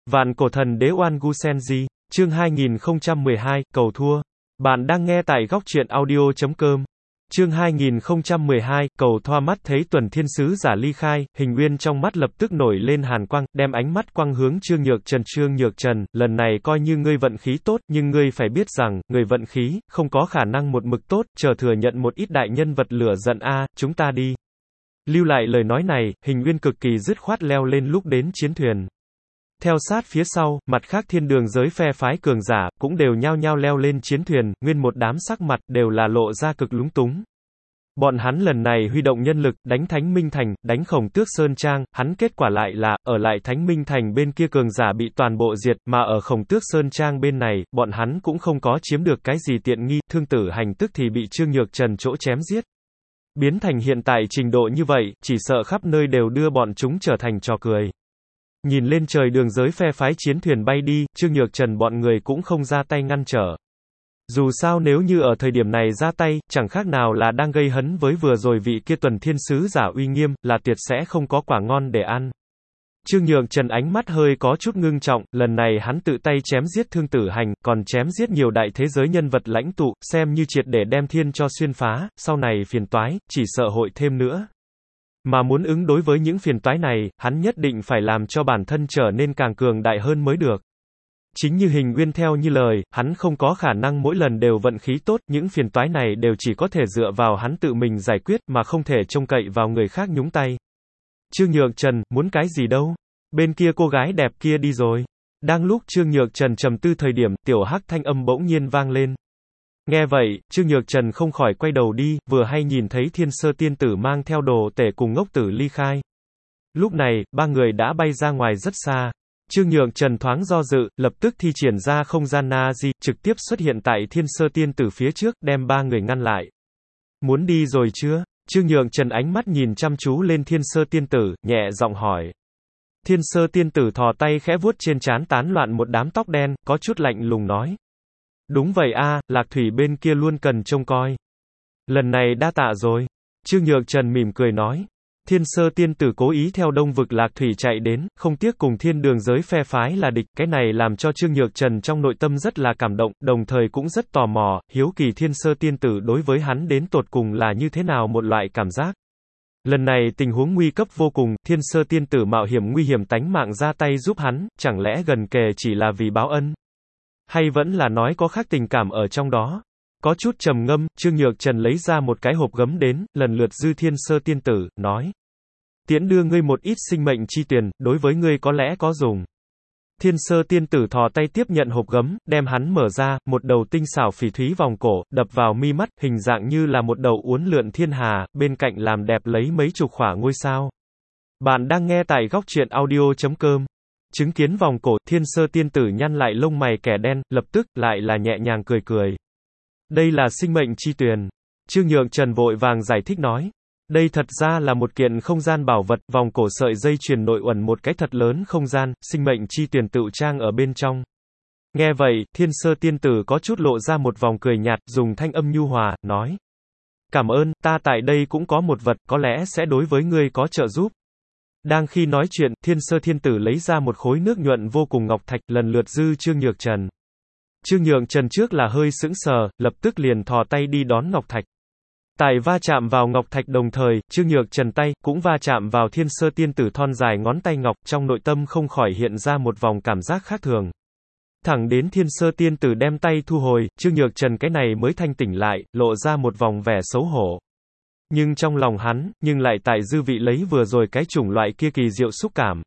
Vạn cổ thần đế Oan Gu Senji, chương 2012, cầu thua. Bạn đang nghe tại góc truyện audio.com. Chương 2012, cầu thoa. Mắt thấy Tuần Thiên Sứ giả ly khai, Hình Uyên trong mắt lập tức nổi lên hàn quang, đem ánh mắt quang hướng Trương Nhược Trần. Trương Nhược Trần, lần này coi như ngươi vận khí tốt, nhưng ngươi phải biết rằng, người vận khí, không có khả năng một mực tốt, chờ thừa nhận một ít đại nhân vật lửa giận a, chúng ta đi. Lưu lại lời nói này, Hình Uyên cực kỳ dứt khoát leo lên lúc đến chiến thuyền. Theo sát phía sau, mặt khác thiên đường giới phe phái cường giả, cũng đều nhao nhao leo lên chiến thuyền, nguyên một đám sắc mặt, đều là lộ ra cực lúng túng. Bọn hắn lần này huy động nhân lực, đánh Thánh Minh Thành, đánh Khổng Tước Sơn Trang, hắn kết quả lại là, ở lại Thánh Minh Thành bên kia cường giả bị toàn bộ diệt, mà ở Khổng Tước Sơn Trang bên này, bọn hắn cũng không có chiếm được cái gì tiện nghi, Thương Tử Hành tức thì bị Trương Nhược Trần chỗ chém giết. Biến thành hiện tại trình độ như vậy, chỉ sợ khắp nơi đều đưa bọn chúng trở thành trò cười. Nhìn lên trời đường giới phe phái chiến thuyền bay đi, Trương Nhược Trần bọn người cũng không ra tay ngăn trở. Dù sao nếu như ở thời điểm này ra tay, chẳng khác nào là đang gây hấn với vừa rồi vị kia Tuần Thiên Sứ giả uy nghiêm, là tuyệt sẽ không có quả ngon để ăn. Trương Nhược Trần ánh mắt hơi có chút ngưng trọng, lần này hắn tự tay chém giết Thương Tử Hành, còn chém giết nhiều đại thế giới nhân vật lãnh tụ, xem như triệt để đem thiên cho xuyên phá, sau này phiền toái, chỉ sợ hội thêm nữa. Mà muốn ứng đối với những phiền toái này, hắn nhất định phải làm cho bản thân trở nên càng cường đại hơn mới được. Chính như Hình Uyên theo như lời, hắn không có khả năng mỗi lần đều vận khí tốt, những phiền toái này đều chỉ có thể dựa vào hắn tự mình giải quyết, mà không thể trông cậy vào người khác nhúng tay. Trương Nhược Trần, muốn cái gì đâu? Bên kia cô gái đẹp kia đi rồi. Đang lúc Trương Nhược Trần trầm tư thời điểm, tiểu hắc thanh âm bỗng nhiên vang lên. Nghe vậy, Trương Nhược Trần không khỏi quay đầu đi, vừa hay nhìn thấy Thiên Sơ Tiên Tử mang theo Đồ Tể cùng Ngốc Tử ly khai. Lúc này, ba người đã bay ra ngoài rất xa. Trương Nhược Trần thoáng do dự, lập tức thi triển ra không gian Na-di, trực tiếp xuất hiện tại Thiên Sơ Tiên Tử phía trước, đem ba người ngăn lại. Muốn đi rồi chưa? Trương Nhược Trần ánh mắt nhìn chăm chú lên Thiên Sơ Tiên Tử, nhẹ giọng hỏi. Thiên Sơ Tiên Tử thò tay khẽ vuốt trên trán tán loạn một đám tóc đen, có chút lạnh lùng nói. Đúng vậy a, Lạc Thủy bên kia luôn cần trông coi. Lần này đa tạ rồi. Trương Nhược Trần mỉm cười nói. Thiên Sơ Tiên Tử cố ý theo Đông vực Lạc Thủy chạy đến, không tiếc cùng thiên đường giới phe phái là địch, cái này làm cho Trương Nhược Trần trong nội tâm rất là cảm động, đồng thời cũng rất tò mò, hiếu kỳ Thiên Sơ Tiên Tử đối với hắn đến tột cùng là như thế nào một loại cảm giác. Lần này tình huống nguy cấp vô cùng, Thiên Sơ Tiên Tử mạo hiểm nguy hiểm tánh mạng ra tay giúp hắn, chẳng lẽ gần kề chỉ là vì báo ân? Hay vẫn là nói có khác tình cảm ở trong đó? Có chút trầm ngâm, Trương Nhược Trần lấy ra một cái hộp gấm đến, lần lượt dư Thiên Sơ Tiên Tử, nói. Tiễn đưa ngươi một ít sinh mệnh chi tuyền, đối với ngươi có lẽ có dùng. Thiên Sơ Tiên Tử thò tay tiếp nhận hộp gấm, đem hắn mở ra, một đầu tinh xảo phỉ thúy vòng cổ, đập vào mi mắt, hình dạng như là một đầu uốn lượn thiên hà, bên cạnh làm đẹp lấy mấy chục khỏa ngôi sao. Bạn đang nghe tại góc truyện audio.com. Chứng kiến vòng cổ, Thiên Sơ Tiên Tử nhăn lại lông mày kẻ đen, lập tức, lại là nhẹ nhàng cười cười. Đây là sinh mệnh chi tuyền. Trương Nhược Trần vội vàng giải thích nói. Đây thật ra là một kiện không gian bảo vật, vòng cổ sợi dây chuyền nội ẩn một cái thật lớn không gian, sinh mệnh chi tuyền tựu trang ở bên trong. Nghe vậy, Thiên Sơ Tiên Tử có chút lộ ra một vòng cười nhạt, dùng thanh âm nhu hòa, nói. Cảm ơn, ta tại đây cũng có một vật, có lẽ sẽ đối với ngươi có trợ giúp. Đang khi nói chuyện, Thiên Sơ Tiên Tử lấy ra một khối nước nhuận vô cùng ngọc thạch, lần lượt dư Trương Nhược Trần. Trương Nhược Trần trước là hơi sững sờ, lập tức liền thò tay đi đón ngọc thạch. Tại va chạm vào ngọc thạch đồng thời, Trương Nhược Trần tay, cũng va chạm vào Thiên Sơ Tiên Tử thon dài ngón tay ngọc, trong nội tâm không khỏi hiện ra một vòng cảm giác khác thường. Thẳng đến Thiên Sơ Tiên Tử đem tay thu hồi, Trương Nhược Trần cái này mới thanh tỉnh lại, lộ ra một vòng vẻ xấu hổ. Nhưng trong lòng hắn, nhưng lại tại dư vị lấy vừa rồi cái chủng loại kia kỳ diệu xúc cảm.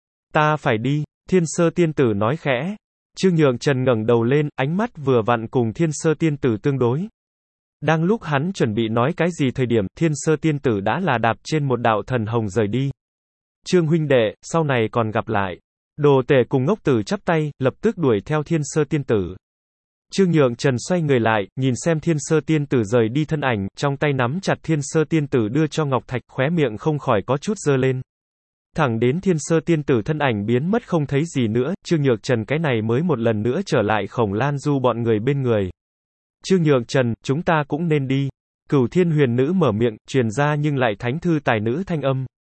Ta phải đi, Thiên Sơ Tiên Tử nói khẽ. Trương Nhược Trần ngẩng đầu lên, ánh mắt vừa vặn cùng Thiên Sơ Tiên Tử tương đối. Đang lúc hắn chuẩn bị nói cái gì thời điểm, Thiên Sơ Tiên Tử đã là đạp trên một đạo thần hồng rời đi. Trương huynh đệ, sau này còn gặp lại. Đồ Tể cùng Ngốc Tử chắp tay, lập tức đuổi theo Thiên Sơ Tiên Tử. Trương Nhược Trần xoay người lại, nhìn xem Thiên Sơ Tiên Tử rời đi thân ảnh, trong tay nắm chặt Thiên Sơ Tiên Tử đưa cho ngọc thạch, khóe miệng không khỏi có chút giơ lên. Thẳng đến Thiên Sơ Tiên Tử thân ảnh biến mất không thấy gì nữa, Trương Nhược Trần cái này mới một lần nữa trở lại Khổng Lan Du bọn người bên người. Trương Nhược Trần, chúng ta cũng nên đi. Cửu Thiên Huyền Nữ mở miệng, truyền ra nhưng lại thánh thư tài nữ thanh âm.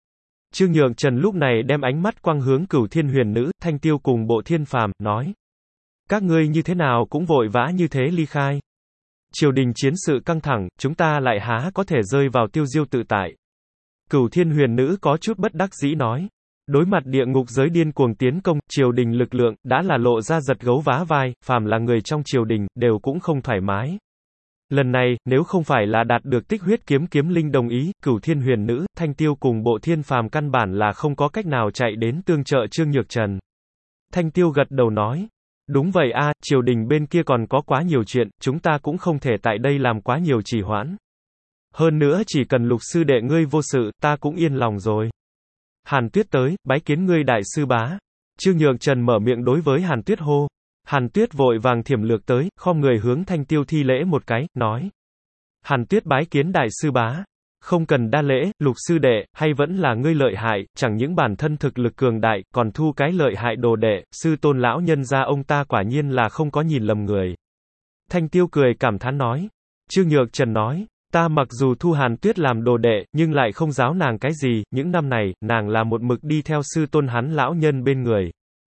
Trương Nhượng Trần lúc này đem ánh mắt quang hướng Cửu Thiên Huyền Nữ, Thanh Tiêu cùng Bộ Thiên Phàm, nói. Các ngươi như thế nào cũng vội vã như thế ly khai. Triều đình chiến sự căng thẳng, chúng ta lại há có thể rơi vào tiêu diêu tự tại. Cửu Thiên Huyền Nữ có chút bất đắc dĩ nói. Đối mặt địa ngục giới điên cuồng tiến công, triều đình lực lượng, đã là lộ ra giật gấu vá vai, phàm là người trong triều đình, đều cũng không thoải mái. Lần này, nếu không phải là đạt được Tích Huyết Kiếm Kiếm Linh đồng ý, Cửu Thiên Huyền Nữ, Thanh Tiêu cùng Bộ Thiên Phàm căn bản là không có cách nào chạy đến tương trợ Trương Nhược Trần. Thanh Tiêu gật đầu nói. Đúng vậy a, triều đình bên kia còn có quá nhiều chuyện, chúng ta cũng không thể tại đây làm quá nhiều trì hoãn. Hơn nữa chỉ cần Lục sư đệ ngươi vô sự, ta cũng yên lòng rồi. Hàn Tuyết tới, bái kiến ngươi đại sư bá. Trương Nhược Trần mở miệng đối với Hàn Tuyết hô. Hàn Tuyết vội vàng thiểm lược tới, khom người hướng Thanh Tiêu thi lễ một cái, nói. Hàn Tuyết bái kiến đại sư bá. Không cần đa lễ, Lục sư đệ, hay vẫn là ngươi lợi hại, chẳng những bản thân thực lực cường đại, còn thu cái lợi hại đồ đệ, sư tôn lão nhân gia ông ta quả nhiên là không có nhìn lầm người. Thanh Tiêu cười cảm thán nói. Trương Nhược Trần nói. Ta mặc dù thu Hàn Tuyết làm đồ đệ, nhưng lại không giáo nàng cái gì, những năm này, nàng là một mực đi theo sư tôn hắn lão nhân bên người.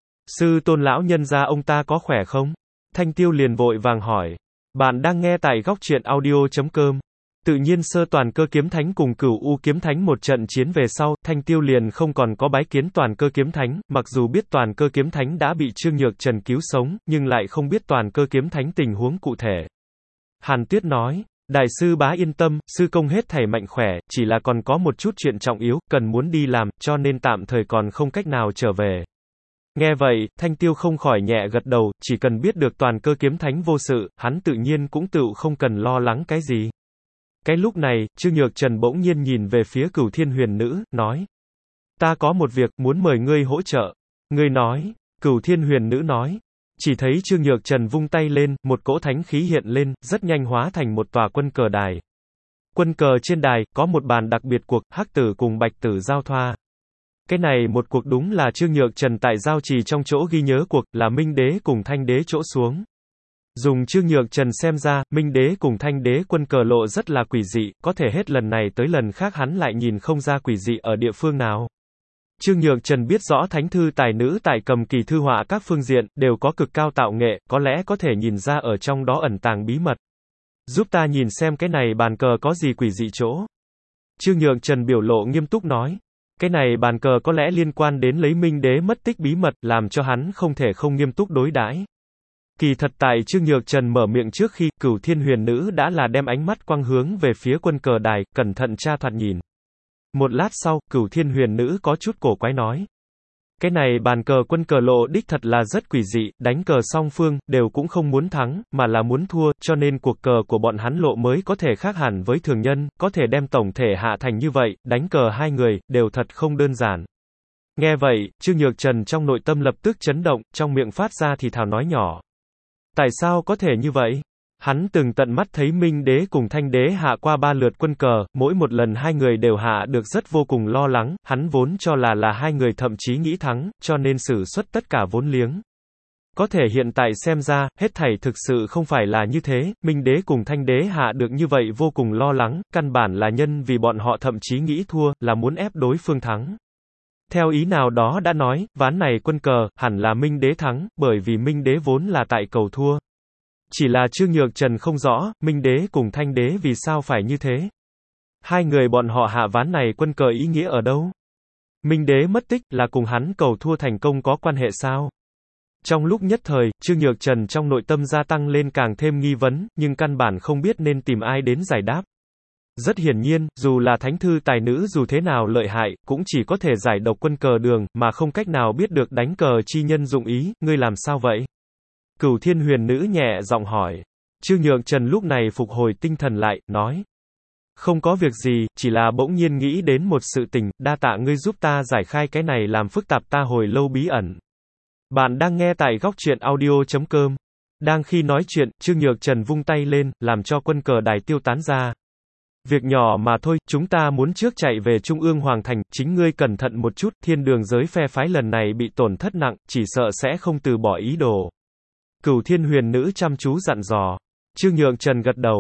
Sư tôn lão nhân gia ông ta có khỏe không? Thanh Tiêu liền vội vàng hỏi. Bạn đang nghe tại góc truyện audio.com. Tự nhiên Sơ Toàn Cơ Kiếm Thánh cùng Cửu U Kiếm Thánh một trận chiến về sau, Thanh Tiêu liền không còn có bái kiến Toàn Cơ Kiếm Thánh, mặc dù biết Toàn Cơ Kiếm Thánh đã bị Trương Nhược Trần cứu sống, nhưng lại không biết Toàn Cơ Kiếm Thánh tình huống cụ thể. Hàn Tuyết nói. Đại sư bá yên tâm, sư công hết thảy mạnh khỏe, chỉ là còn có một chút chuyện trọng yếu, cần muốn đi làm, cho nên tạm thời còn không cách nào trở về. Nghe vậy, Thanh Tiêu không khỏi nhẹ gật đầu, chỉ cần biết được Toàn Cơ Kiếm Thánh vô sự, hắn tự nhiên cũng tự không cần lo lắng cái gì. Cái lúc này, Trương Nhược Trần bỗng nhiên nhìn về phía Cửu Thiên Huyền Nữ, nói. Ta có một việc, muốn mời ngươi hỗ trợ. Ngươi nói, Cửu Thiên Huyền Nữ nói. Chỉ thấy Trương Nhược Trần vung tay lên, một cỗ thánh khí hiện lên, rất nhanh hóa thành một tòa quân cờ đài. Quân cờ trên đài, có một bàn đặc biệt cuộc, hắc tử cùng bạch tử giao thoa. Cái này một cuộc đúng là Trương Nhược Trần tại giao trì trong chỗ ghi nhớ cuộc, là Minh Đế cùng Thanh Đế chỗ xuống. Dùng Trương Nhược Trần xem ra, Minh Đế cùng Thanh Đế quân cờ lộ rất là quỷ dị, có thể hết lần này tới lần khác hắn lại nhìn không ra quỷ dị ở địa phương nào. Trương Nhược Trần biết rõ thánh thư tài nữ tại cầm kỳ thư họa các phương diện, đều có cực cao tạo nghệ, có lẽ có thể nhìn ra ở trong đó ẩn tàng bí mật. Giúp ta nhìn xem cái này bàn cờ có gì quỷ dị chỗ. Trương Nhược Trần biểu lộ nghiêm túc nói. Cái này bàn cờ có lẽ liên quan đến lấy Minh Đế mất tích bí mật, làm cho hắn không thể không nghiêm túc đối đãi. Kỳ thật tại Trương Nhược Trần mở miệng trước khi, Cửu Thiên Huyền Nữ đã là đem ánh mắt quang hướng về phía quân cờ đài, cẩn thận tra thoạt nhìn. Một lát sau, Cửu Thiên Huyền Nữ có chút cổ quái nói. Cái này bàn cờ quân cờ lộ đích thật là rất quỷ dị, đánh cờ song phương, đều cũng không muốn thắng, mà là muốn thua, cho nên cuộc cờ của bọn hắn lộ mới có thể khác hẳn với thường nhân, có thể đem tổng thể hạ thành như vậy, đánh cờ hai người, đều thật không đơn giản. Nghe vậy, Trương Nhược Trần trong nội tâm lập tức chấn động, trong miệng phát ra thì thào nói nhỏ. Tại sao có thể như vậy? Hắn từng tận mắt thấy Minh Đế cùng Thanh Đế hạ qua 3 lượt quân cờ, mỗi một lần hai người đều hạ được rất vô cùng lo lắng, hắn vốn cho là hai người thậm chí nghĩ thắng, cho nên sử xuất tất cả vốn liếng. Có thể hiện tại xem ra, hết thảy thực sự không phải là như thế, Minh Đế cùng Thanh Đế hạ được như vậy vô cùng lo lắng, căn bản là nhân vì bọn họ thậm chí nghĩ thua, là muốn ép đối phương thắng. Theo ý nào đó đã nói, ván này quân cờ, hẳn là Minh Đế thắng, bởi vì Minh Đế vốn là tại cầu thua. Chỉ là Trương Nhược Trần không rõ, Minh Đế cùng Thanh Đế vì sao phải như thế. Hai người bọn họ hạ ván này quân cờ ý nghĩa ở đâu? Minh Đế mất tích, là cùng hắn cầu thua thành công có quan hệ sao? Trong lúc nhất thời, Trương Nhược Trần trong nội tâm gia tăng lên càng thêm nghi vấn, nhưng căn bản không biết nên tìm ai đến giải đáp. Rất hiển nhiên, dù là thánh thư tài nữ dù thế nào lợi hại, cũng chỉ có thể giải độc quân cờ đường, mà không cách nào biết được đánh cờ chi nhân dụng ý, ngươi làm sao vậy? Cửu Thiên Huyền Nữ nhẹ giọng hỏi. Trương Nhược Trần lúc này phục hồi tinh thần lại, nói. Không có việc gì, chỉ là bỗng nhiên nghĩ đến một sự tình, đa tạ ngươi giúp ta giải khai cái này làm phức tạp ta hồi lâu bí ẩn. Bạn đang nghe tại góc truyện audio.com. Đang khi nói chuyện, Trương Nhược Trần vung tay lên, làm cho quân cờ đài tiêu tán ra. Việc nhỏ mà thôi, chúng ta muốn trước chạy về Trung ương Hoàng Thành, chính ngươi cẩn thận một chút, thiên đường giới phe phái lần này bị tổn thất nặng, chỉ sợ sẽ không từ bỏ ý đồ. Cửu Thiên Huyền Nữ chăm chú dặn dò. Trương Nhược Trần gật đầu.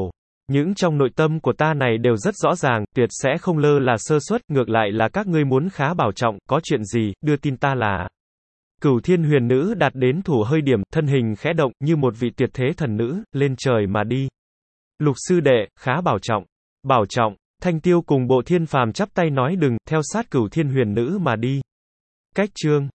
Những trong nội tâm của ta này đều rất rõ ràng, tuyệt sẽ không lơ là sơ suất, ngược lại là các ngươi muốn khá bảo trọng, có chuyện gì, đưa tin ta là. Cửu Thiên Huyền Nữ đạt đến thủ hơi điểm, thân hình khẽ động, như một vị tuyệt thế thần nữ, lên trời mà đi. Lục sư đệ, khá bảo trọng. Bảo trọng. Thanh Tiêu cùng Bộ Thiên Phàm chắp tay nói đừng, theo sát Cửu Thiên Huyền Nữ mà đi. Cách chương